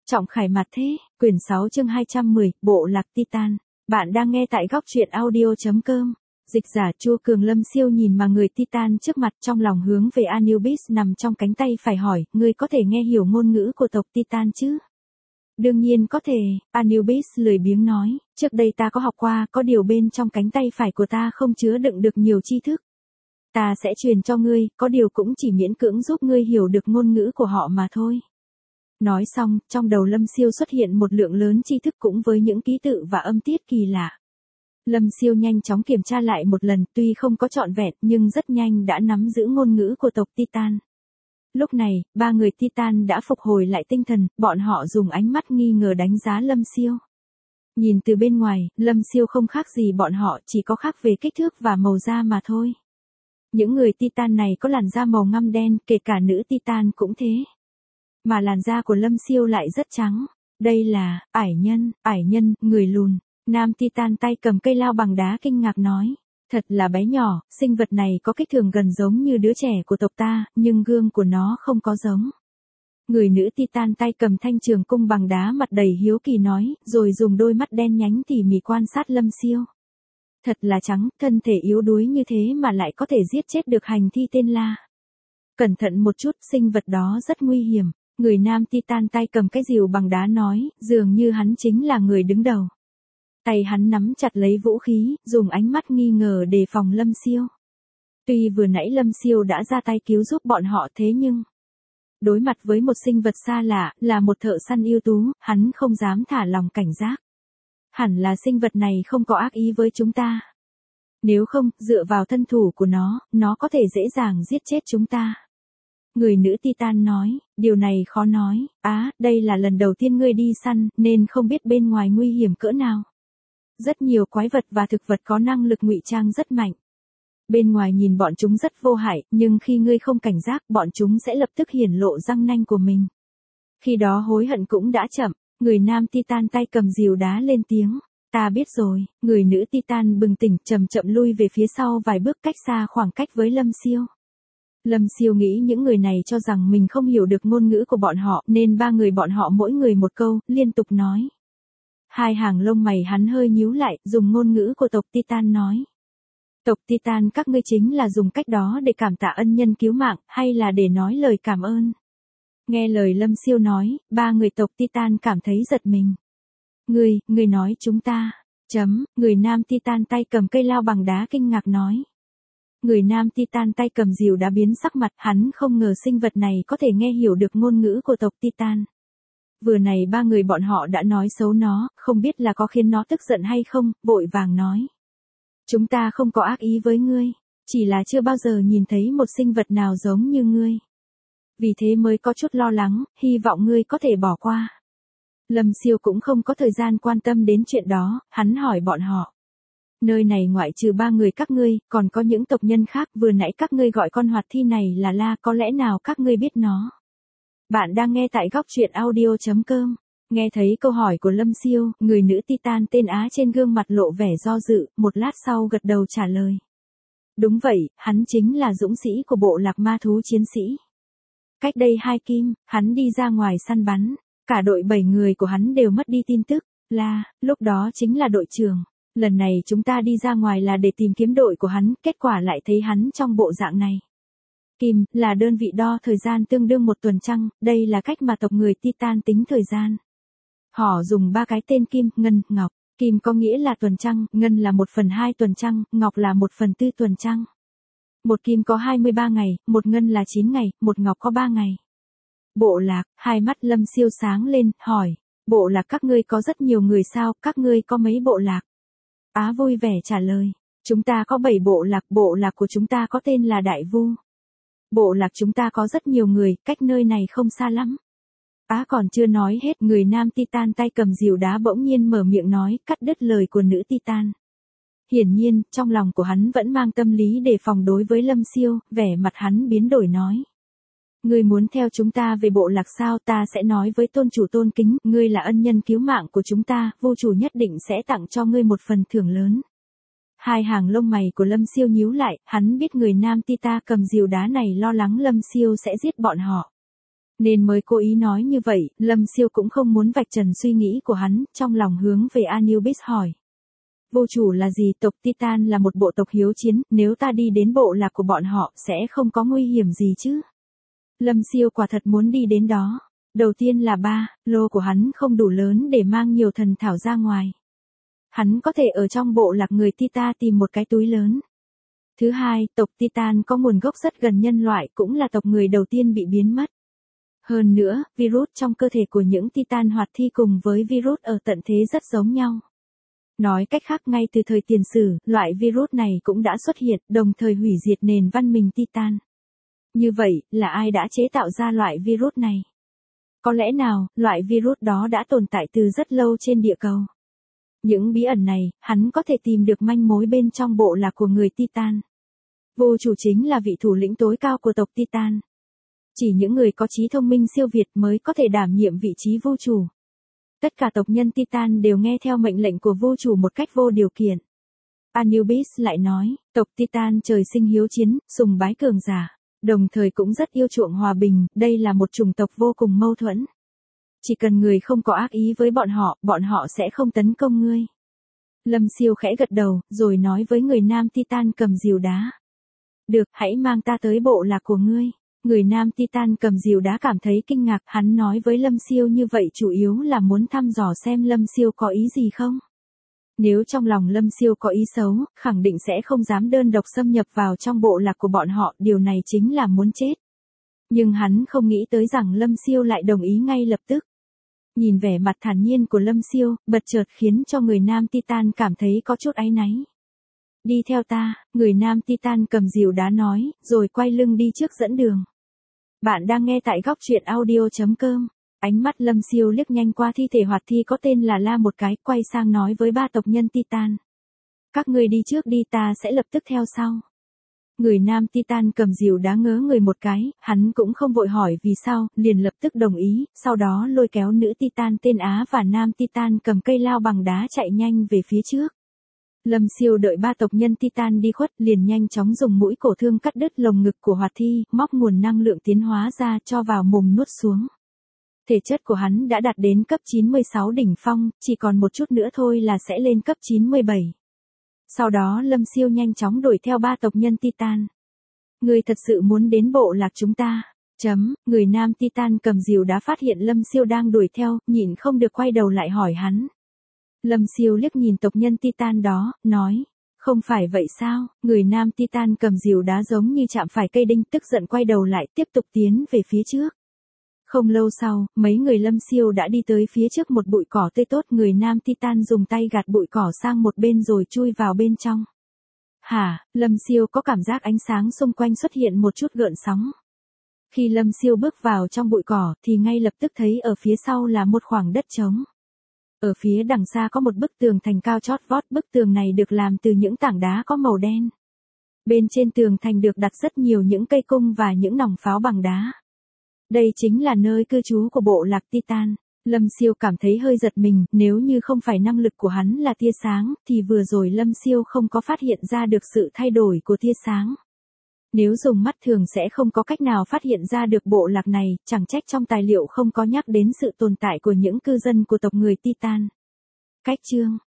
Trọng khải mặt thế, quyển 6 chương 210, bộ lạc Titan. Bạn đang nghe tại góc truyện audio.com. Dịch giả Chu Cường Lâm siêu nhìn mà người Titan trước mặt, trong lòng hướng về Anubis nằm trong cánh tay phải hỏi, ngươi có thể nghe hiểu ngôn ngữ của tộc Titan chứ? Đương nhiên có thể, Anubis lười biếng nói, trước đây ta có học qua, có điều bên trong cánh tay phải của ta không chứa đựng được nhiều tri thức. Ta sẽ truyền cho ngươi, có điều cũng chỉ miễn cưỡng giúp ngươi hiểu được ngôn ngữ của họ mà thôi. Nói xong, trong đầu Lâm Siêu xuất hiện một lượng lớn tri thức cũng với những ký tự và âm tiết kỳ lạ. Lâm Siêu nhanh chóng kiểm tra lại một lần, tuy không có trọn vẹn nhưng rất nhanh đã nắm giữ ngôn ngữ của tộc Titan. Lúc này, ba người Titan đã phục hồi lại tinh thần, bọn họ dùng ánh mắt nghi ngờ đánh giá Lâm Siêu. Nhìn từ bên ngoài, Lâm Siêu không khác gì bọn họ, chỉ có khác về kích thước và màu da mà thôi. Những người Titan này có làn da màu ngăm đen, kể cả nữ Titan cũng thế. Mà làn da của Lâm Siêu lại rất trắng. Đây là, ải nhân, người lùn. Nam Titan tay cầm cây lao bằng đá kinh ngạc nói. Thật là bé nhỏ, sinh vật này có kích thước gần giống như đứa trẻ của tộc ta, nhưng gương của nó không có giống. Người nữ Titan tay cầm thanh trường cung bằng đá mặt đầy hiếu kỳ nói, rồi dùng đôi mắt đen nhánh tỉ mỉ quan sát Lâm Siêu. Thật là trắng, thân thể yếu đuối như thế mà lại có thể giết chết được hành thi tên La. Cẩn thận một chút, sinh vật đó rất nguy hiểm. Người nam Titan tay cầm cái rìu bằng đá nói, dường như hắn chính là người đứng đầu. Tay hắn nắm chặt lấy vũ khí, dùng ánh mắt nghi ngờ đề phòng Lâm Siêu. Tuy vừa nãy Lâm Siêu đã ra tay cứu giúp bọn họ thế nhưng, đối mặt với một sinh vật xa lạ, là một thợ săn ưu tú, hắn không dám thả lòng cảnh giác. Hẳn là sinh vật này không có ác ý với chúng ta. Nếu không, dựa vào thân thủ của nó có thể dễ dàng giết chết chúng ta. Người nữ Titan nói, điều này khó nói, đây là lần đầu tiên ngươi đi săn, nên không biết bên ngoài nguy hiểm cỡ nào. Rất nhiều quái vật và thực vật có năng lực ngụy trang rất mạnh. Bên ngoài nhìn bọn chúng rất vô hại, nhưng khi ngươi không cảnh giác, bọn chúng sẽ lập tức hiển lộ răng nanh của mình. Khi đó hối hận cũng đã chậm, người nam Titan tay cầm rìu đá lên tiếng. Ta biết rồi, người nữ Titan bừng tỉnh chậm chậm lui về phía sau vài bước cách xa khoảng cách với Lâm Siêu. Lâm Siêu nghĩ những người này cho rằng mình không hiểu được ngôn ngữ của bọn họ nên ba người bọn họ mỗi người một câu, liên tục nói. Hai hàng lông mày hắn hơi nhíu lại, dùng ngôn ngữ của tộc Titan nói. Tộc Titan các ngươi chính là dùng cách đó để cảm tạ ân nhân cứu mạng, hay là để nói lời cảm ơn? Nghe lời Lâm Siêu nói, ba người tộc Titan cảm thấy giật mình. Ngươi nói chúng ta, người nam Titan tay cầm cây lao bằng đá kinh ngạc nói. Người nam Titan tay cầm rìu đã biến sắc mặt, hắn không ngờ sinh vật này có thể nghe hiểu được ngôn ngữ của tộc Titan. Vừa này ba người bọn họ đã nói xấu nó, không biết là có khiến nó tức giận hay không, vội vàng nói. Chúng ta không có ác ý với ngươi, chỉ là chưa bao giờ nhìn thấy một sinh vật nào giống như ngươi. Vì thế mới có chút lo lắng, hy vọng ngươi có thể bỏ qua. Lâm Siêu cũng không có thời gian quan tâm đến chuyện đó, hắn hỏi bọn họ. Nơi này ngoại trừ ba người các ngươi, còn có những tộc nhân khác, vừa nãy các ngươi gọi con hoạt thi này là La, có lẽ nào các ngươi biết nó? Bạn đang nghe tại góc truyện audio.com. Nghe thấy câu hỏi của Lâm Siêu, người nữ Titan tên Á trên gương mặt lộ vẻ do dự, một lát sau gật đầu trả lời. Đúng vậy, hắn chính là dũng sĩ của bộ lạc ma thú chiến sĩ. Cách đây 2 kim, hắn đi ra ngoài săn bắn, cả đội 7 người của hắn đều mất đi tin tức, lúc đó chính là đội trưởng. Lần này chúng ta đi ra ngoài là để tìm kiếm đội của hắn, kết quả lại thấy hắn trong bộ dạng này. Kim, là đơn vị đo thời gian tương đương 1 tuần trăng, đây là cách mà tộc người Titan tính thời gian. Họ dùng 3 cái tên Kim, Ngân, Ngọc. Kim có nghĩa là tuần trăng, Ngân là 1/2 tuần trăng, Ngọc là 1/4 tuần trăng. Một Kim có 23 ngày, một Ngân là 9 ngày, một Ngọc có 3 ngày. Bộ lạc, hai mắt Lâm Siêu sáng lên, hỏi. Bộ lạc các ngươi có rất nhiều người sao, các ngươi có mấy bộ lạc? Á vui vẻ trả lời. Chúng ta có 7 bộ lạc của chúng ta có tên là Đại Vu. Bộ lạc chúng ta có rất nhiều người, cách nơi này không xa lắm. Á còn chưa nói hết, người nam Titan tay cầm rìu đá bỗng nhiên mở miệng nói, cắt đứt lời của nữ Titan. Hiển nhiên, trong lòng của hắn vẫn mang tâm lý đề phòng đối với Lâm Siêu, vẻ mặt hắn biến đổi nói. Ngươi muốn theo chúng ta về bộ lạc sao, ta sẽ nói với tôn chủ tôn kính, ngươi là ân nhân cứu mạng của chúng ta, vô chủ nhất định sẽ tặng cho ngươi một phần thưởng lớn. Hai hàng lông mày của Lâm Siêu nhíu lại, hắn biết người nam Titan cầm rìu đá này lo lắng Lâm Siêu sẽ giết bọn họ. Nên mới cố ý nói như vậy, Lâm Siêu cũng không muốn vạch trần suy nghĩ của hắn, trong lòng hướng về Anubis hỏi. Vô chủ là gì? Tộc Titan là một bộ tộc hiếu chiến, nếu ta đi đến bộ lạc của bọn họ sẽ không có nguy hiểm gì chứ? Lâm Siêu quả thật muốn đi đến đó. Đầu tiên là lô của hắn không đủ lớn để mang nhiều thần thảo ra ngoài. Hắn có thể ở trong bộ lạc người Titan tìm một cái túi lớn. Thứ hai, tộc Titan có nguồn gốc rất gần nhân loại, cũng là tộc người đầu tiên bị biến mất. Hơn nữa, virus trong cơ thể của những Titan hoạt thi cùng với virus ở tận thế rất giống nhau. Nói cách khác, ngay từ thời tiền sử, loại virus này cũng đã xuất hiện, đồng thời hủy diệt nền văn minh Titan. Như vậy, là ai đã chế tạo ra loại virus này? Có lẽ nào, loại virus đó đã tồn tại từ rất lâu trên địa cầu? Những bí ẩn này, hắn có thể tìm được manh mối bên trong bộ lạc của người Titan. Vô chủ chính là vị thủ lĩnh tối cao của tộc Titan. Chỉ những người có trí thông minh siêu việt mới có thể đảm nhiệm vị trí vô chủ. Tất cả tộc nhân Titan đều nghe theo mệnh lệnh của vô chủ một cách vô điều kiện. Anubis lại nói, tộc Titan trời sinh hiếu chiến, sùng bái cường giả, đồng thời cũng rất yêu chuộng hòa bình, đây là một chủng tộc vô cùng mâu thuẫn. Chỉ cần người không có ác ý với bọn họ sẽ không tấn công ngươi. Lâm Siêu khẽ gật đầu, rồi nói với người nam Titan cầm rìu đá. Được, hãy mang ta tới bộ lạc của ngươi. Người nam Titan cầm rìu đá cảm thấy kinh ngạc, hắn nói với Lâm Siêu như vậy chủ yếu là muốn thăm dò xem Lâm Siêu có ý gì không. Nếu trong lòng Lâm Siêu có ý xấu, khẳng định sẽ không dám đơn độc xâm nhập vào trong bộ lạc của bọn họ, điều này chính là muốn chết. Nhưng hắn không nghĩ tới rằng Lâm Siêu lại đồng ý ngay lập tức. Nhìn vẻ mặt thản nhiên của Lâm Siêu, bật chợt khiến cho người nam Titan cảm thấy có chút áy náy. Đi theo ta, người nam Titan cầm rìu đá nói, rồi quay lưng đi trước dẫn đường. Bạn đang nghe tại góc truyện audio.com. Ánh mắt Lâm Siêu liếc nhanh qua thi thể hoạt thi có tên là La một cái, quay sang nói với ba tộc nhân Titan. Các ngươi đi trước đi, ta sẽ lập tức theo sau. Người nam Titan cầm rìu đá ngớ người một cái, hắn cũng không vội hỏi vì sao, liền lập tức đồng ý, sau đó lôi kéo nữ Titan tên Á và nam Titan cầm cây lao bằng đá chạy nhanh về phía trước. Lâm Siêu đợi ba tộc nhân Titan đi khuất, liền nhanh chóng dùng mũi cổ thương cắt đứt lồng ngực của hoạt thi, móc nguồn năng lượng tiến hóa ra cho vào mồm nuốt xuống. Thể chất của hắn đã đạt đến cấp 96 đỉnh phong, chỉ còn một chút nữa thôi là sẽ lên cấp 97. Sau đó Lâm Siêu nhanh chóng đuổi theo ba tộc nhân Titan. Người thật sự muốn đến bộ lạc chúng ta? Người nam Titan cầm rìu đá phát hiện Lâm Siêu đang đuổi theo, nhịn không được quay đầu lại hỏi hắn. Lâm Siêu liếc nhìn tộc nhân Titan đó, nói, không phải vậy sao? Người nam Titan cầm rìu đá giống như chạm phải cây đinh, tức giận quay đầu lại tiếp tục tiến về phía trước. Không lâu sau, mấy người Lâm Siêu đã đi tới phía trước một bụi cỏ tươi tốt, người nam Titan dùng tay gạt bụi cỏ sang một bên rồi chui vào bên trong. Lâm Siêu có cảm giác ánh sáng xung quanh xuất hiện một chút gợn sóng. Khi Lâm Siêu bước vào trong bụi cỏ thì ngay lập tức thấy ở phía sau là một khoảng đất trống. Ở phía đằng xa có một bức tường thành cao chót vót, bức tường này được làm từ những tảng đá có màu đen. Bên trên tường thành được đặt rất nhiều những cây cung và những nòng pháo bằng đá. Đây chính là nơi cư trú của bộ lạc Titan. Lâm Siêu cảm thấy hơi giật mình, nếu như không phải năng lực của hắn là tia sáng, thì vừa rồi Lâm Siêu không có phát hiện ra được sự thay đổi của tia sáng. Nếu dùng mắt thường sẽ không có cách nào phát hiện ra được bộ lạc này, chẳng trách trong tài liệu không có nhắc đến sự tồn tại của những cư dân của tộc người Titan. Cách chương